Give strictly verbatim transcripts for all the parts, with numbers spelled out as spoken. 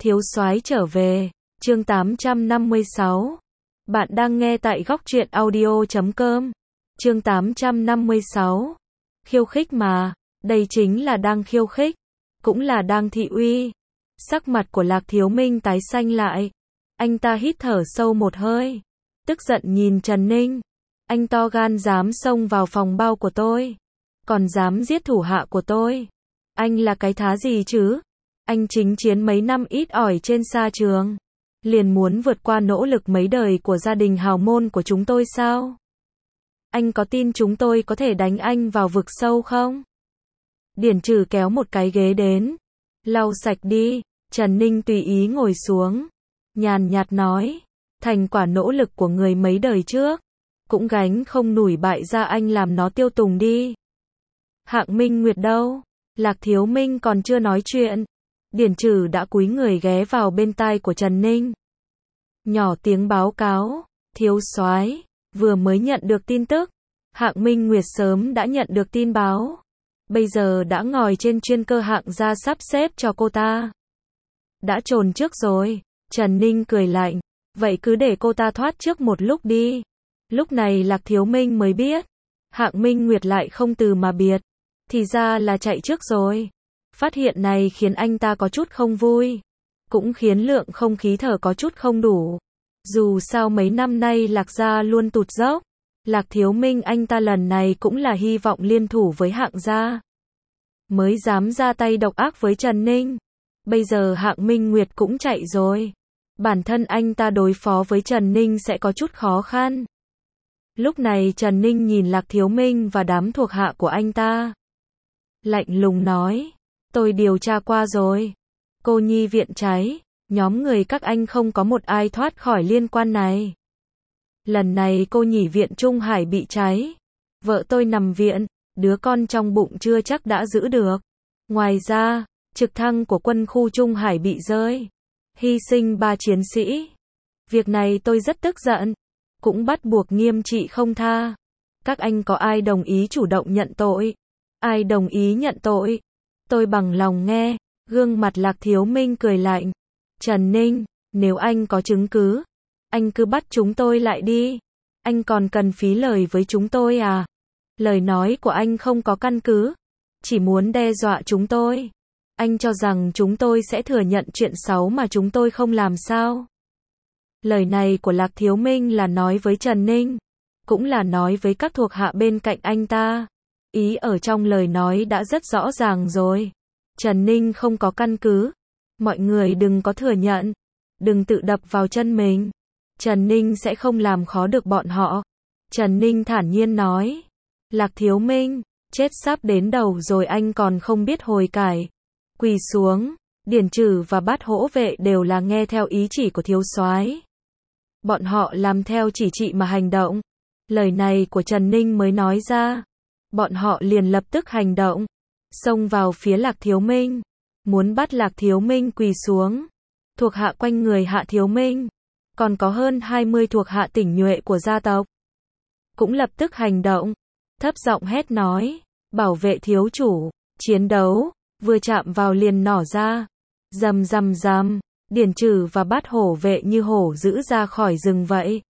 Thiếu soái trở về, chương tám trăm năm mươi sáu. Bạn đang nghe tại góc truyện audio chấm com. Chương tám trăm năm mươi sáu. Khiêu khích mà, đây chính là đang khiêu khích, cũng là đang thị uy. Sắc mặt của Lạc Thiếu Minh tái xanh lại. Anh ta hít thở sâu một hơi, tức giận nhìn Trần Ninh. Anh to gan dám xông vào phòng bao của tôi, còn dám giết thủ hạ của tôi. Anh là cái thá gì chứ? Anh chính chiến mấy năm ít ỏi trên sa trường, liền muốn vượt qua nỗ lực mấy đời của gia đình hào môn của chúng tôi sao? Anh có tin chúng tôi có thể đánh anh vào vực sâu không? Điển Trừ kéo một cái ghế đến, lau sạch đi. Trần Ninh tùy ý ngồi xuống, nhàn nhạt nói, thành quả nỗ lực của người mấy đời trước, cũng gánh không nổi bại gia anh làm nó tiêu tùng đi. Hạng Minh Nguyệt đâu? Lạc Thiếu Minh còn chưa nói chuyện, Điển Trừ đã cúi người ghé vào bên tai của Trần Ninh, nhỏ tiếng báo cáo, thiếu soái, vừa mới nhận được tin tức, Hạng Minh Nguyệt sớm đã nhận được tin báo, bây giờ đã ngồi trên chuyên cơ hạng gia sắp xếp cho cô ta. Đã trồn trước rồi. Trần Ninh cười lạnh, vậy cứ để cô ta thoát trước một lúc đi. Lúc này Lạc Thiếu Minh mới biết, Hạng Minh Nguyệt lại không từ mà biệt, thì ra là chạy trước rồi. Phát hiện này khiến anh ta có chút không vui, cũng khiến lượng không khí thở có chút không đủ. Dù sao mấy năm nay Lạc gia luôn tụt dốc, Lạc Thiếu Minh anh ta lần này cũng là hy vọng liên thủ với Hạng gia, mới dám ra tay độc ác với Trần Ninh. Bây giờ Hạng Minh Nguyệt cũng chạy rồi, bản thân anh ta đối phó với Trần Ninh sẽ có chút khó khăn. Lúc này Trần Ninh nhìn Lạc Thiếu Minh và đám thuộc hạ của anh ta, lạnh lùng nói, tôi điều tra qua rồi, cô nhi viện cháy, nhóm người các anh không có một ai thoát khỏi liên quan này. Lần này cô nhỉ viện Trung Hải bị cháy, vợ tôi nằm viện, đứa con trong bụng chưa chắc đã giữ được. Ngoài ra, trực thăng của quân khu Trung Hải bị rơi, hy sinh ba chiến sĩ. Việc này tôi rất tức giận, cũng bắt buộc nghiêm trị không tha. Các anh có ai đồng ý chủ động nhận tội? Ai đồng ý nhận tội? Tôi bằng lòng nghe. Gương mặt Lạc Thiếu Minh cười lạnh. Trần Ninh, nếu anh có chứng cứ, anh cứ bắt chúng tôi lại đi. Anh còn cần phí lời với chúng tôi à? Lời nói của anh không có căn cứ, chỉ muốn đe dọa chúng tôi. Anh cho rằng chúng tôi sẽ thừa nhận chuyện xấu mà chúng tôi không làm sao? Lời này của Lạc Thiếu Minh là nói với Trần Ninh, cũng là nói với các thuộc hạ bên cạnh anh ta. Ý ở trong lời nói đã rất rõ ràng rồi. Trần Ninh không có căn cứ. Mọi người đừng có thừa nhận, đừng tự đập vào chân mình. Trần Ninh sẽ không làm khó được bọn họ. Trần Ninh thản nhiên nói, Lạc Thiếu Minh, chết sắp đến đầu rồi anh còn không biết hối cải. Quỳ xuống. Điển Trừ và Bát Hỗ Vệ đều là nghe theo ý chỉ của thiếu soái. Bọn họ làm theo chỉ thị mà hành động. Lời này của Trần Ninh mới nói ra, bọn họ liền lập tức hành động, xông vào phía Lạc Thiếu Minh, muốn bắt Lạc Thiếu Minh quỳ xuống. Thuộc hạ quanh người Hạ Thiếu Minh, còn có hơn hai mươi thuộc hạ tinh nhuệ của gia tộc, cũng lập tức hành động, thấp giọng hét nói, bảo vệ thiếu chủ, chiến đấu. Vừa chạm vào liền nỏ ra, rầm rầm rầm, Điển Trừ và Bát Hổ Vệ như hổ dữ ra khỏi rừng vậy.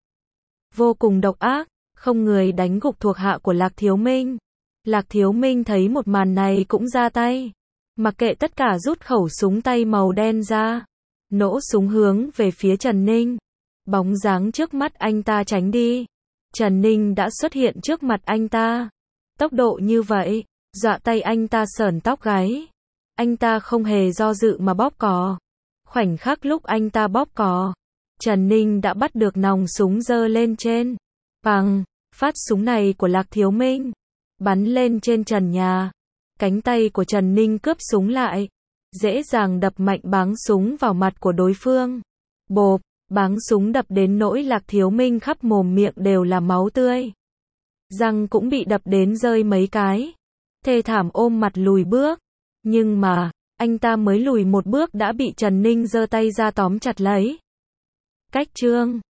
Vô cùng độc ác, không người đánh gục thuộc hạ của Lạc Thiếu Minh. Lạc Thiếu Minh thấy một màn này cũng ra tay, mặc kệ tất cả rút khẩu súng tay màu đen ra, nổ súng hướng về phía Trần Ninh. Bóng dáng trước mắt anh ta tránh đi, Trần Ninh đã xuất hiện trước mặt anh ta. Tốc độ như vậy, dọa tay anh ta sởn tóc gáy. Anh ta không hề do dự mà bóp cò. Khoảnh khắc lúc anh ta bóp cò, Trần Ninh đã bắt được nòng súng giơ lên trên. Bằng, phát súng này của Lạc Thiếu Minh bắn lên trên trần nhà. Cánh tay của Trần Ninh cướp súng lại, dễ dàng đập mạnh báng súng vào mặt của đối phương. Bộp, báng súng đập đến nỗi Lạc Thiếu Minh khắp mồm miệng đều là máu tươi. Răng cũng bị đập đến rơi mấy cái. Thê thảm ôm mặt lùi bước. Nhưng mà, anh ta mới lùi một bước đã bị Trần Ninh giơ tay ra tóm chặt lấy. Cách chương